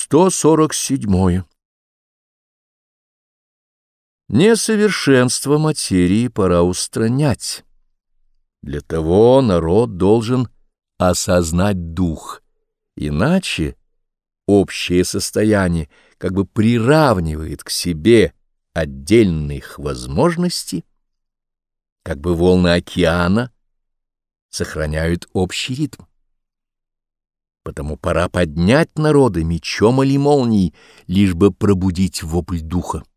147. Несовершенство материи пора устранять. Для того народ должен осознать дух, иначе общее состояние как бы приравнивает к себе отдельных возможностей, как бы волны океана сохраняют общий ритм. Потому пора поднять народы мечом или молнией, лишь бы пробудить вопль духа.